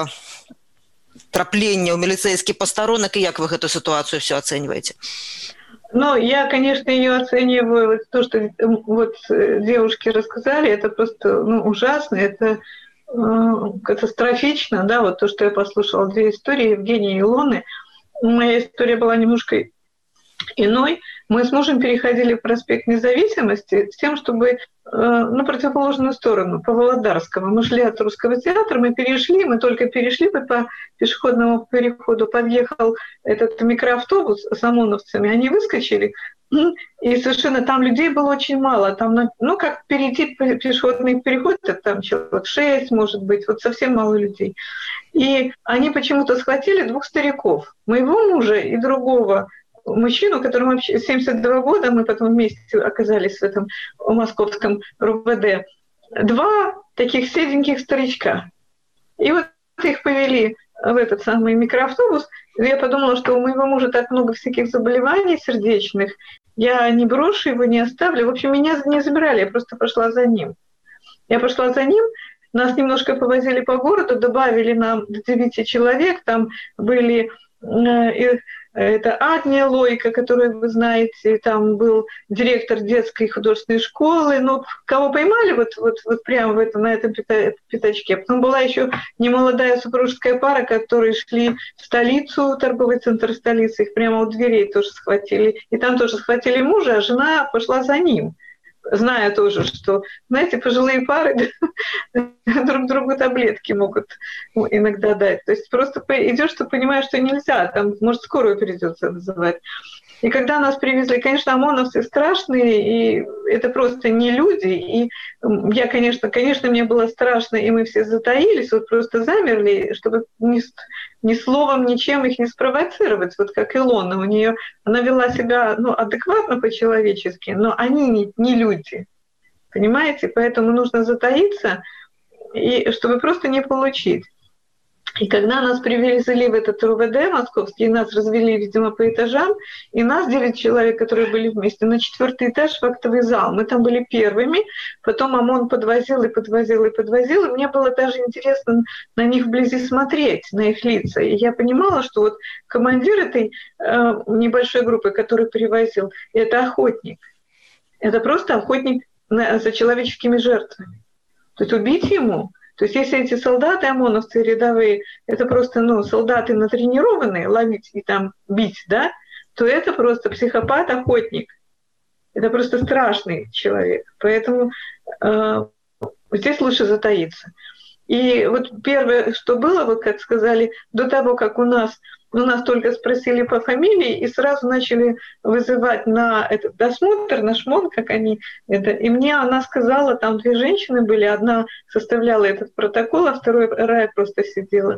траплення ў міліцэйскі пастаронак, і як вы эту ситуацию все оцениваете? Ну, я, конечно, ее оцениваю. Вот то, что вот девушки рассказали, это просто ужасно, это катастрофично, да, вот то, что я послушала, две истории Евгении и Илоны. Моя история была немножко иной. Мы с мужем переходили в проспект Независимости с тем, чтобы на противоположную сторону, по Володарскому. Мы шли от Русского театра, мы только перешли по пешеходному переходу, подъехал этот микроавтобус с ОМОНовцами, они выскочили, и совершенно там людей было очень мало. Там, как перейти пешеходный переход, там человек 6, может быть, вот совсем мало людей. И они почему-то схватили 2 стариков, моего мужа и другого мужчину, которому вообще 72 года, мы потом вместе оказались в этом московском РУВД, 2 таких седеньких старичка. И вот их повели в этот самый микроавтобус. Я подумала, что у моего мужа так много всяких заболеваний сердечных, я не брошу его, не оставлю. В общем, меня не забирали, я просто пошла за ним. Нас немножко повозили по городу, добавили нам до 9 человек, там были... Это Агния Лойка, которую вы знаете, там был директор детской художественной школы. Кого поймали вот прямо на этом пятачке. Потом была еще немолодая супружеская пара, которые шли в столицу, торговый центр столицы, их прямо у дверей тоже схватили. И там тоже схватили мужа, а жена пошла за ним, зная тоже, что, знаете, пожилые пары друг другу таблетки могут иногда дать. То есть просто идешь, ты понимаешь, что нельзя, там, может, скорую придется вызывать. И когда нас привезли, конечно, ОМОНовцы страшные, и это просто не люди. И я, конечно, мне было страшно, и мы все затаились, вот просто замерли, чтобы ни словом, ничем их не спровоцировать. Вот как Илона, она вела себя адекватно по-человечески, но они не люди, понимаете? Поэтому нужно затаиться, и чтобы просто не получить. И когда нас привезли в этот РУВД московский, нас развели, видимо, по этажам, и нас 9 человек, которые были вместе, на 4-й этаж в актовый зал. Мы там были первыми, потом ОМОН подвозил, и мне было даже интересно на них вблизи смотреть, на их лица. И я понимала, что вот командир этой небольшой группы, который привозил, это охотник. Это просто охотник за человеческими жертвами. То есть убить ему... То есть если эти солдаты, ОМОНовцы рядовые, это просто солдаты натренированные ловить и там бить, да, то это просто психопат-охотник. Это просто страшный человек. Поэтому здесь лучше затаиться. И вот первое, что было, вот как сказали, до того, как у нас нас только спросили по фамилии и сразу начали вызывать на этот досмотр, на шмон, как они это. И мне она сказала, там 2 женщины были, одна составляла этот протокол, а вторая просто сидела.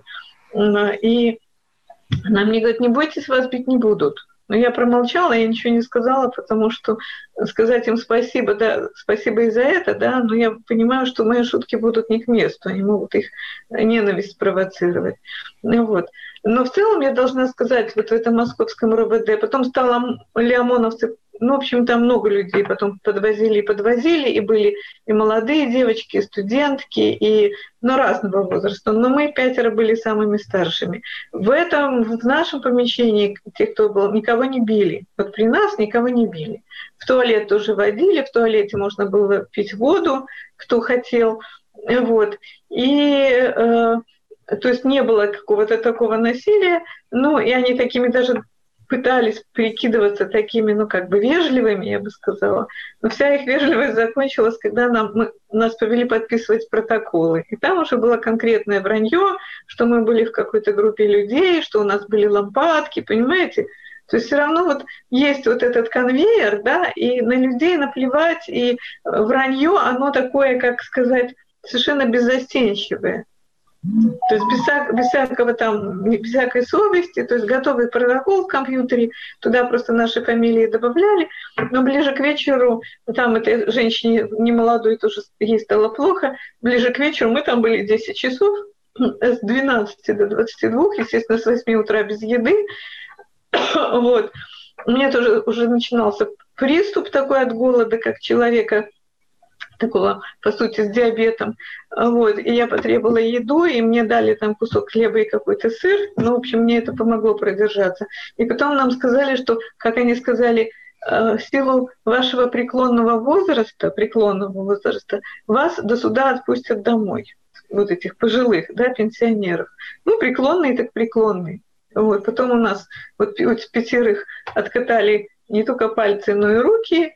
И она мне говорит, не бойтесь, вас бить не будут. Но я промолчала, я ничего не сказала, потому что сказать им спасибо, да, спасибо и за это, да, но я понимаю, что мои шутки будут не к месту, они могут их ненависть спровоцировать. Вот. Но в целом я должна сказать, вот в этом московском РОВД, потом стало лиомоновцы, в общем, там много людей потом подвозили, и были и молодые девочки, и студентки, и разного возраста. Но мы 5 были самыми старшими. В нашем помещении, те, кто был, никого не били. Вот при нас никого не били. В туалет тоже водили, в туалете можно было пить воду, кто хотел. Вот. И то есть не было какого-то такого насилия, и они такими даже пытались прикидываться такими, вежливыми, я бы сказала. Но вся их вежливость закончилась, когда нас повели подписывать протоколы. И там уже было конкретное вранье, что мы были в какой-то группе людей, что у нас были лампадки, понимаете? То есть все равно есть этот конвейер, да, и на людей наплевать, и вранье, оно такое, как сказать, совершенно беззастенчивое. То есть без всякой совести, то есть готовый протокол в компьютере, туда просто наши фамилии добавляли, но ближе к вечеру, там этой женщине немолодой тоже ей стало плохо, ближе к вечеру мы там были 10 часов, с 12 до 22, естественно, с 8 утра без еды. Вот. У меня тоже уже начинался приступ такой от голода, как человека, такого, по сути, с диабетом. Вот. И я потребовала еду, и мне дали там кусок хлеба и какой-то сыр. В общем, мне это помогло продержаться. И потом нам сказали, что, как они сказали, в силу вашего преклонного возраста, вас до суда отпустят домой. Вот этих пожилых, да, пенсионеров. Преклонные так преклонные. Вот. Потом у нас 5 откатали не только пальцы, но и руки.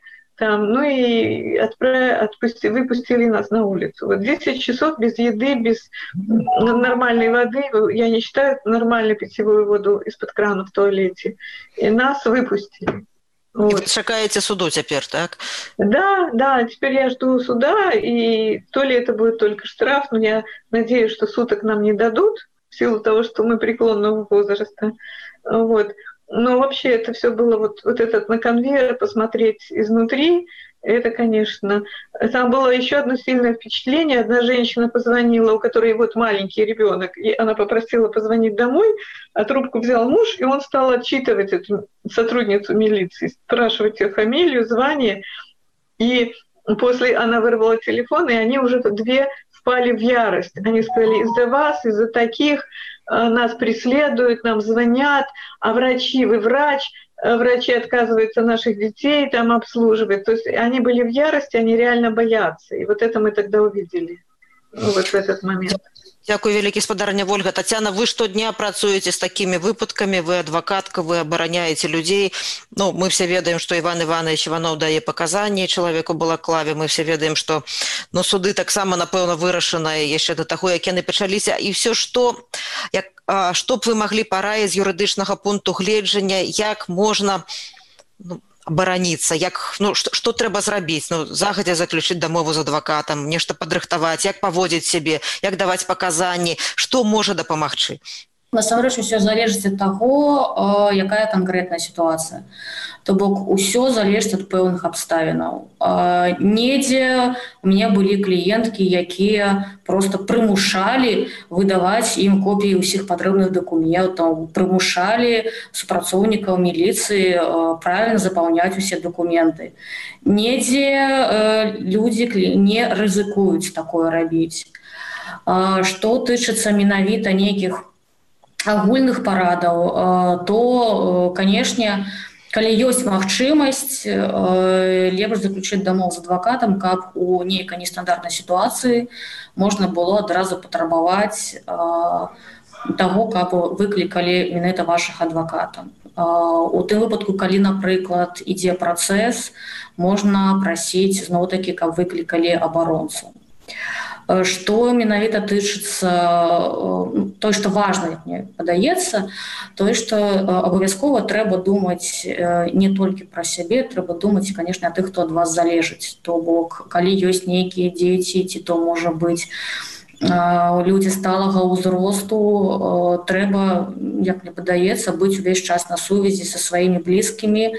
И выпустили нас на улицу. 10 часов без еды, без нормальной воды, я не считаю нормальной питьевую воду из-под крана в туалете. И нас выпустили. Вот. Вы чакаете суду теперь, так? Да, теперь я жду суда, и то ли это будет только штраф, но я надеюсь, что суток нам не дадут в силу того, что мы преклонного возраста. Вот. Но вообще это все было вот этот на конвейер посмотреть изнутри. Это, конечно, там было еще одно сильное впечатление. Одна женщина позвонила, у которой маленький ребенок, и она попросила позвонить домой, а трубку взял муж, и он стал отчитывать эту сотрудницу милиции, спрашивать ее фамилию, звание. И после она вырвала телефон, и они уже 2 впали в ярость. Они сказали, из-за вас, из-за таких нас преследуют, нам звонят, а врачи, вы врач, врачи отказываются наших детей там обслуживать. То есть они были в ярости, они реально боятся. И это мы тогда увидели, в этот момент. Дякую, вялікі спадарня Вольга. Татьяна, вы штодня працуеце с такими выпадками, вы адвокатка, вы обороняете людей. Мы все ведаем, что Иван Иванович Иванов дае показания человеку балаклаве, мы все ведаем, что суды таксама, напэўна, вырашаныя яшчэ да таго, як яны пачаліся. І все, што б вы маглі параіць з юрыдычнага пункту гледжання, як можна абараніцца, што трэба зрабіць, загадзя заключыць дамову з адвакатам, нешта падрыхтаваць, як паводзіць сябе, як даваць паказанні, што можа дапамагчы? Насамрэч усё залежыць ад таго, якая канкрэтная сітуацыя. То бок усё залежыць ад пэўных абставінаў. Недзе у мяне былі кліенткі, якія проста прымушалі выдаваць ім копіі ўсіх патрэбных дакументаў, прымушалі супрацоўнікаў міліцыі правільна запаўняць усе дакументы. Недзе людзі не рызыкуюць такое рабіць. Што тычыцца менавіта нейкіх агульных парадаў, то, канешне, калі ёсць магчымасць, лепш заключыць дамову з адвакатам, каб у нейкай нестандартнай сітуацыі можна было адразу патрабаваць таго, каб выклікалі менавіта вашых адвакатаў. У тым выпадку, калі, напрыклад, ідзе працэс, можна прасіць зноў-такі, каб выклікалі абаронцу. Што менавіта тычыцца той, што важна, як мне падаецца, той, што абавязкова трэба думаць не толькі пра сябе, трэба думаць, канешне, тых, хто ад вас залежыць. То бок, калі ёсць нейкія дзеці, ці то можа быць людзі сталага ўзросту, трэба, як мне падаецца, быць увесь час на сувязі са сваімі блізкімі,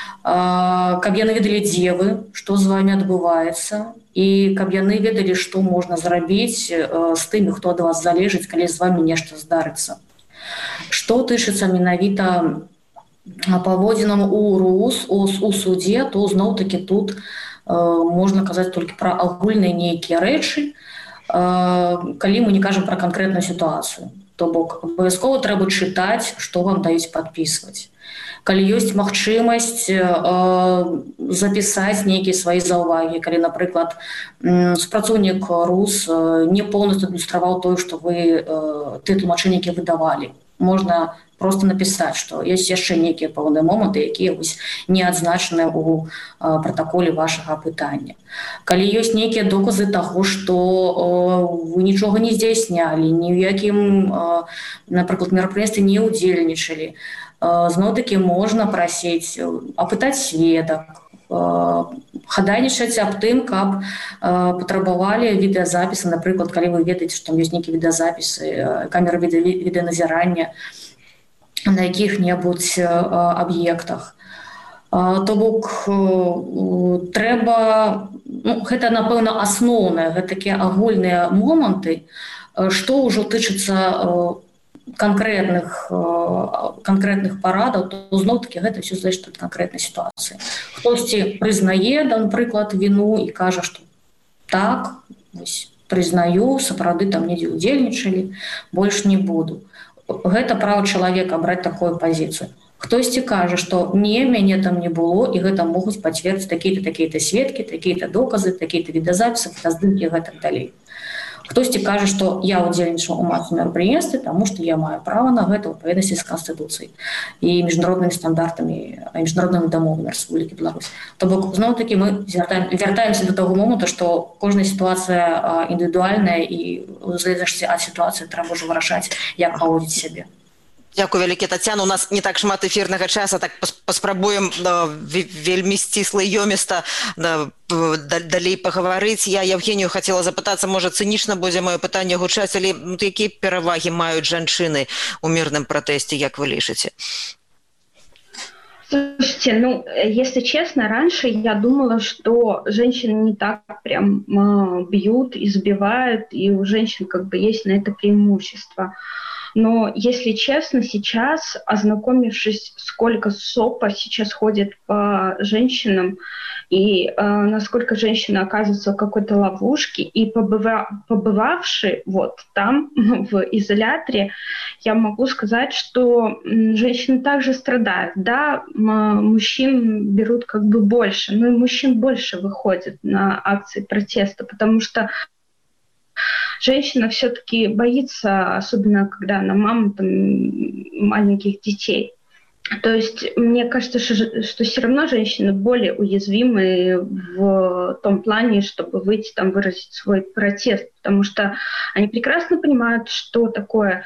каб яны ведалі, дзе вы, што з вамі адбываецца, і каб яны ведалі, што можна зрабіць з тымі, хто ад вас залежыць, калі з вамі нешта здарыцца. Што тычыцца менавіта паводзінам у РУС, у судзе, то зноў-такі тут можна казаць толькі пра агульныя нейкія рэчы, калі мы не кажам пра канкрэтную сітуацыю. То бок, абавязкова трэба чытаць, што вам даюць падпісваць. Калі ёсць магчымасць запісаць нейкія свае заўвагі, калі, напрыклад, супрацоўнік РУС не поўнасцю адлюстраваў тое, што вы тыя тлумачэнні, якія выдавалі. Можна проста напісаць, што ёсць яшчэ нейкія пэўныя моманты, якія не адзначаныя ў пратаколе вашага апытання. Калі ёсць нейкія доказы таго, што вы нічога не здзяйснялі, ні ў якім, напрыклад, мерапрыемстве не ўдзельнічалі, зноў-такі можна прасіць, апытаць сведак, хадайнічаць аб тым, каб патрабавалі відэазапісы, напрыклад, калі вы ведаеце, што там ёсць нейкія відэазапісы, камеры відэаназірання на якіх-небудзь аб'ектах. То бок, трэба, гэта, напэўна, асноўныя, гэта такія агульныя моманты, што ўжо тычыцца канкрэтных парадаў, то зноў-такі гэта ўсё залежыць ад канкрэтнай сітуацыі. Хтосьці прызнае, напрыклад, віну і кажа, што так, прызнаю, сапраўды там недзе ўдзельнічалі, больш не буду. Гэта права чалавека браць такую пазіцыю. Хтосьці кажа, што не, мяне там не было, і гэта могуць пацвердзіць такія-то сведкі, такія-то доказы, такія-то відэазапісы, фотаздымкі і гэтак далей. Хтосьці кажа, што я ўдзельнічаў у масавым мерапрыемстве, таму што я маю права на гэта ў адпаведнасці з Канстытуцыяй і міжнароднымі стандартамі, міжнароднымі дамовамі Рэспублікі Беларусь. То бок, зноў-такі мы вяртаемся да таго моманту, што кожная сітуацыя індывідуальная і ў залежнасці ад сітуацыі трэба ўжо вырашаць, як паводзіць сябе. Дзякую вялікі, Тацяна. У нас не так шмат эфірнага часа, так паспрабуем вельмі сцісла і ёміста далей пагаварыць. Я Евгенію хацела запытацца, можа, цынічна будзе маё пытанне гучаць, але якія перавагі маюць жанчыны ў мірным пратэсце, як вы лічыце? Слушайте, если честно, раньше я думала, что женщин не так прям бьют, избивают, и у женщин как бы есть на это преимущество. Но, если честно, сейчас, ознакомившись, сколько СОПа сейчас ходит по женщинам, и насколько женщина оказывается в какой-то ловушке, и побывавши вот там, в изоляторе, я могу сказать, что женщины также страдают. Да, мужчин берут как бы больше, но и мужчин больше выходит на акции протеста, потому что женщина все-таки боится, особенно когда она мама там, маленьких детей. То есть мне кажется, что все равно женщины более уязвимы в том плане, чтобы выйти там выразить свой протест, потому что они прекрасно понимают, что такое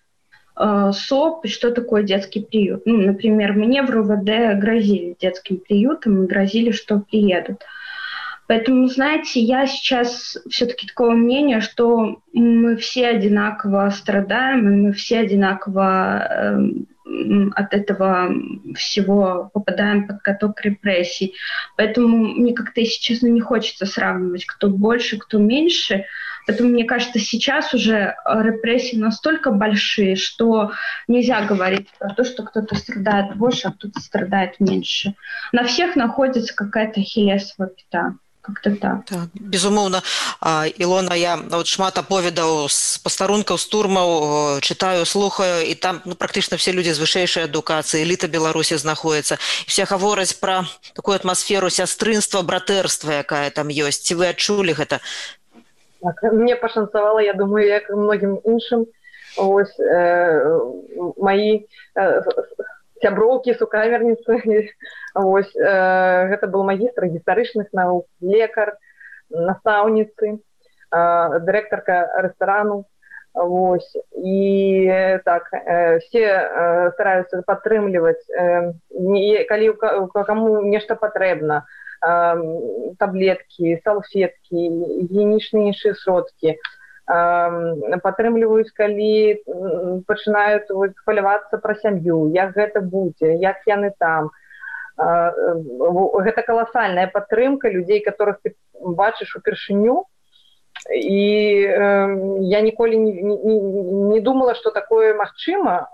СОП и что такое детский приют. Ну, например, мне в РУВД грозили детским приютом и грозили, что приедут. Поэтому, знаете, я сейчас все-таки такого мнения, что мы все одинаково страдаем, и мы все одинаково от этого всего попадаем под каток репрессий. Поэтому мне как-то, если честно, не хочется сравнивать, кто больше, кто меньше. Поэтому, мне кажется, сейчас уже репрессии настолько большие, что нельзя говорить про то, что кто-то страдает больше, а кто-то страдает меньше. На всех находится какая-то ахиллесова пята. Как-то так. Так, безумоўна. Ілона, я шмат аповедаў з пастарункаў, з турмаў, чытаю, слухаю, і там практычна все людзі з вышэйшай адукацыі, эліта Беларусі знаходзіцца. І все гавораць пра такую атмасферу сястрынства, братэрства, якая там ёсць. Ці вы адчулі гэта? Так, мне пашанцавала, я думаю, як і многім іншым. Ось мои сяброўкі, сукамерніцы. Ось, гэта был магістр гістарычных наук, лекар, настаўніцы. дырэктарка рэстарану. Вось. І так, все стараюцца падтрымліваць, калі каму нешта патрэбна, таблеткі, салфеткі, гігіенічныя іншыя сродкі. Падтрымліваюць, калі пачынаюць хвалявацца пра сям'ю, як гэта будзе, як яны там. Гэта каласальная падтрымка людзей, которых ты бачыш упершыню. І я ніколі не думала, што такое магчыма.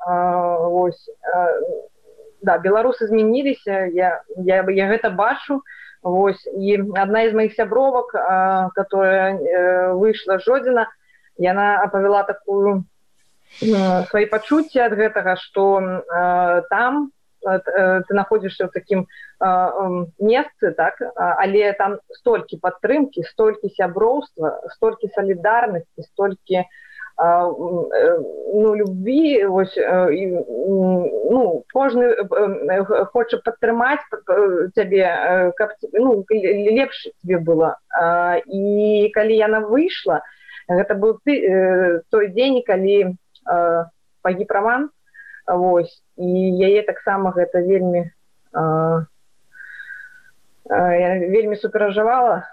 Да, беларусы змяніліся, я гэта бачу. І адна з маіх сябровак, которая выйшла з Жодзіна, яна апавяла такую свае пачуцці ад гэтага, што там ты находишься в такім месцы, так, але там столькі падтрымкі, столькі сяброўства, столькі салідарнасці, столькі любві, кожны хоча падтрымаць цябе, каб лепш тебе было. І калі яна выйшла, гэта быў той дзень, калі пагіб Роман, і яе таксама гэта вельмі суперажывала.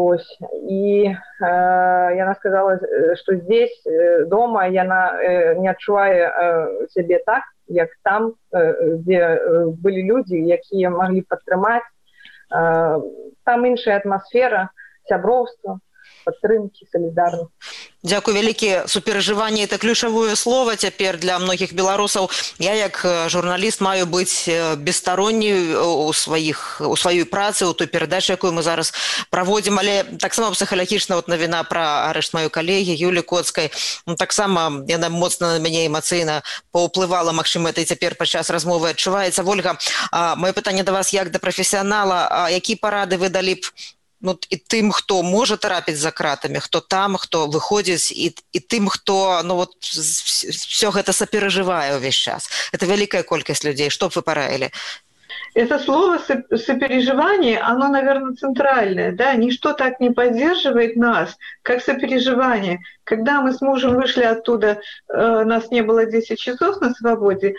І яна сказала, што здесь дома яна не адчувае сябе так, як там, дзе былі людзі, якія маглі падтрымаць. Там іншая атмасфера, сяброўства, падтрымкі, салідарнасць. Дзякуй вялікі. Суперажыванне – это ключавое слово цяпер для многіх беларусаў. Я як журналіст маю быць бесстаронняй у сваёй працы, у той перадачы, якую мы зараз праводзім, але таксама псіхалагічна навіна пра арышт маёй калегі Юлі Коцкай. Таксама яна моцна на мяне эмацыйна паўплывала, магчыма, это і цяпер падчас размовы адчуваецца. Вольга, маё пытанне да вас як да прафесіянала, які парады вы далі б і тым, хто можа трапіць за кратамі, хто там, хто выходзіць, і тым, хто все гэта саперажывае ўвесь час. Это вялікая колькасць людзей. Што б вы параілі? Это слово сопереживание, оно, наверное, центральное, да, ничто так не поддерживает нас, как сопереживание. Когда мы с мужем вышли оттуда, нас не было 10 часов на свободе,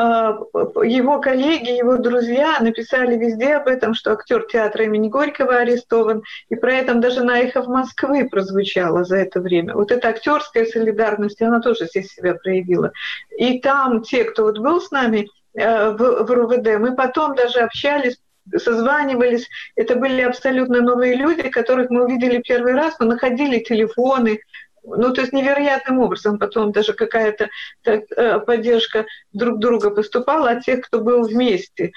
его коллеги, его друзья написали везде об этом, что актер театра имени Горького арестован, и про это даже на «Эхо Москвы» прозвучало за это время. Вот эта актерская солидарность, она тоже здесь себя проявила. И там те, кто был с нами, в РУВД. Мы потом даже общались, созванивались. Это были абсолютно новые люди, которых мы увидели первый раз, мы находили телефоны. То есть невероятным образом потом даже какая-то поддержка друг друга поступала от тех, кто был вместе.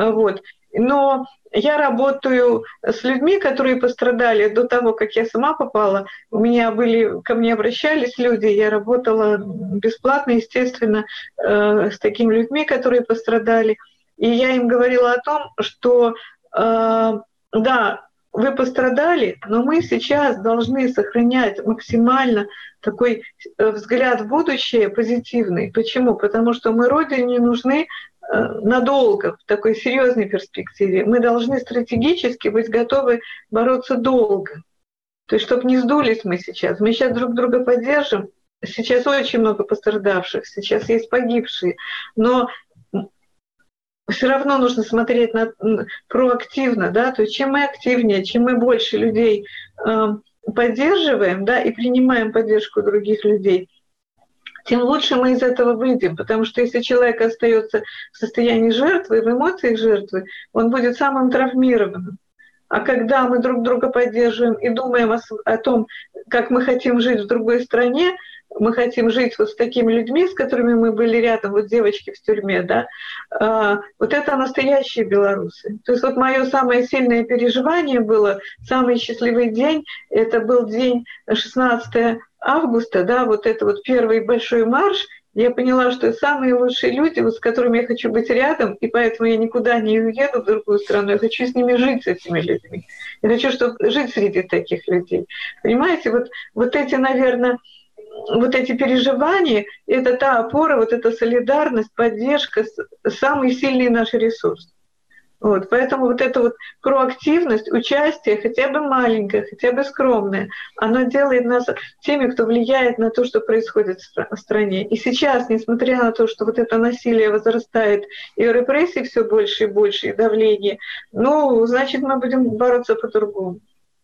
Но я работаю с людьми, которые пострадали до того, как я сама попала. Ко мне обращались люди, я работала бесплатно, естественно, с такими людьми, которые пострадали. И я им говорила о том, что да, вы пострадали, но мы сейчас должны сохранять максимально такой взгляд в будущее позитивный. Почему? Потому что мы Родине нужны надолго, в такой серьезной перспективе. Мы должны стратегически быть готовы бороться долго. То есть, чтобы не сдулись мы сейчас. Мы сейчас друг друга поддержим. Сейчас очень много пострадавших, сейчас есть погибшие. Но все равно нужно смотреть проактивно, да, то есть чем мы активнее, чем мы больше людей поддерживаем, да, и принимаем поддержку других людей, тем лучше мы из этого выйдем, потому что если человек остается в состоянии жертвы, в эмоциях жертвы, он будет самым травмированным. А когда мы друг друга поддерживаем и думаем о том, как мы хотим жить в другой стране, мы хотим жить вот с такими людьми, с которыми мы были рядом, вот девочки в тюрьме, да, вот это настоящие белорусы. То есть вот мое самое сильное переживание было, самый счастливый день, это был день 16 августа, да, вот это вот первый большой марш. Я поняла, что самые лучшие люди, вот с которыми я хочу быть рядом, и поэтому я никуда не уеду в другую страну, я хочу с ними жить, с этими людьми. Я хочу жить среди таких людей. Понимаете, вот эти, наверное, вот эти переживания, это та опора, вот эта солидарность, поддержка, самый сильный наш ресурс. Вот, поэтому вот эта вот проактивность, участие, хотя бы маленькое, хотя бы скромное, оно делает нас теми, кто влияет на то, что происходит в стране. И сейчас, несмотря на то, что вот это насилие возрастает, и репрессий все больше и больше, и давление, ну, значит, мы будем бороться по-другому.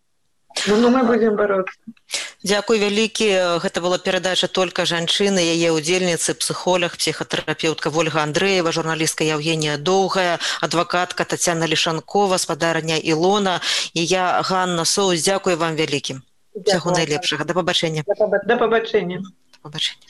Ну, мы будем бороться. Дзякуй вялікі. Гэта была перадача «Только жанчыны», яе удзельніцы, псіхолог, псіхатэрапеўтка Вольга Андрэева, журналістка Евгения Доўгая, адвакатка Тацяна Лішанкова, спадарня Ілона і я, Ганна Соус. Дзякуй вам вялікі. Усяго найлепшага. Да пабачэння. Да пабачэння. Да пабачэння.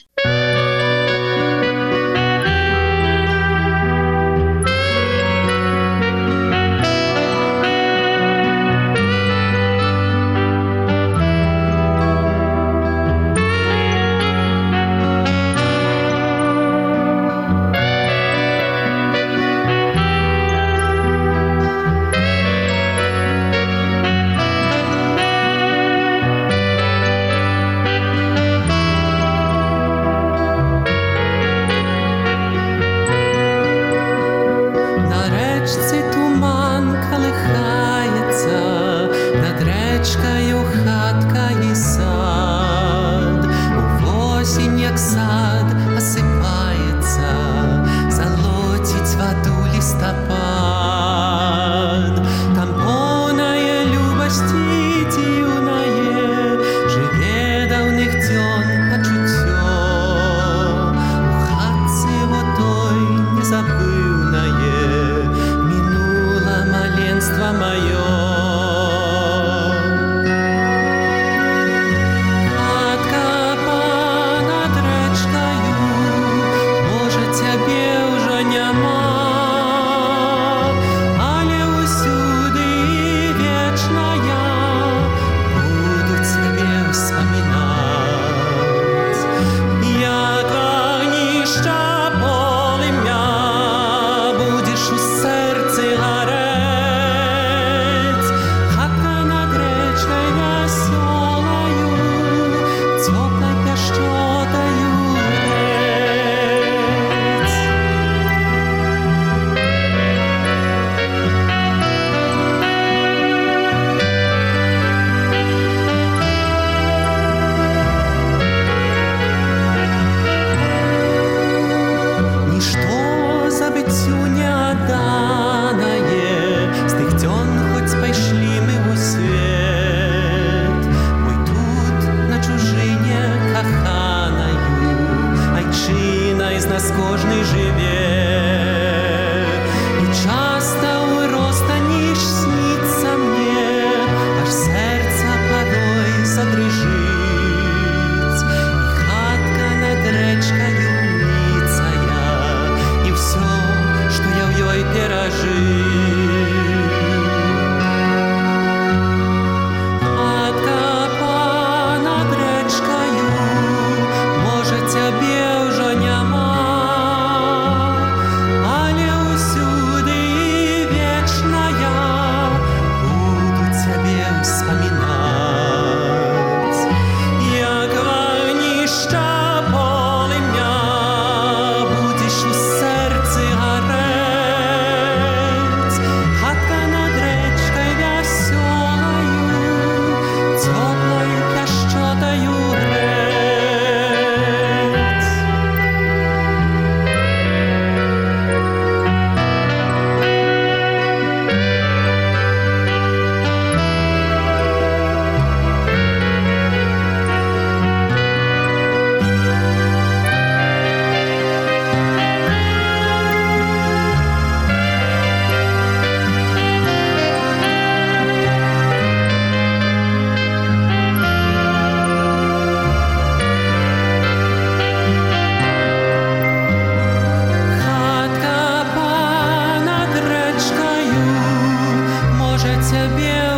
Тебе